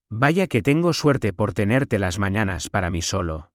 Vaya que tengo suerte por tenerte las mañanas para mí solo.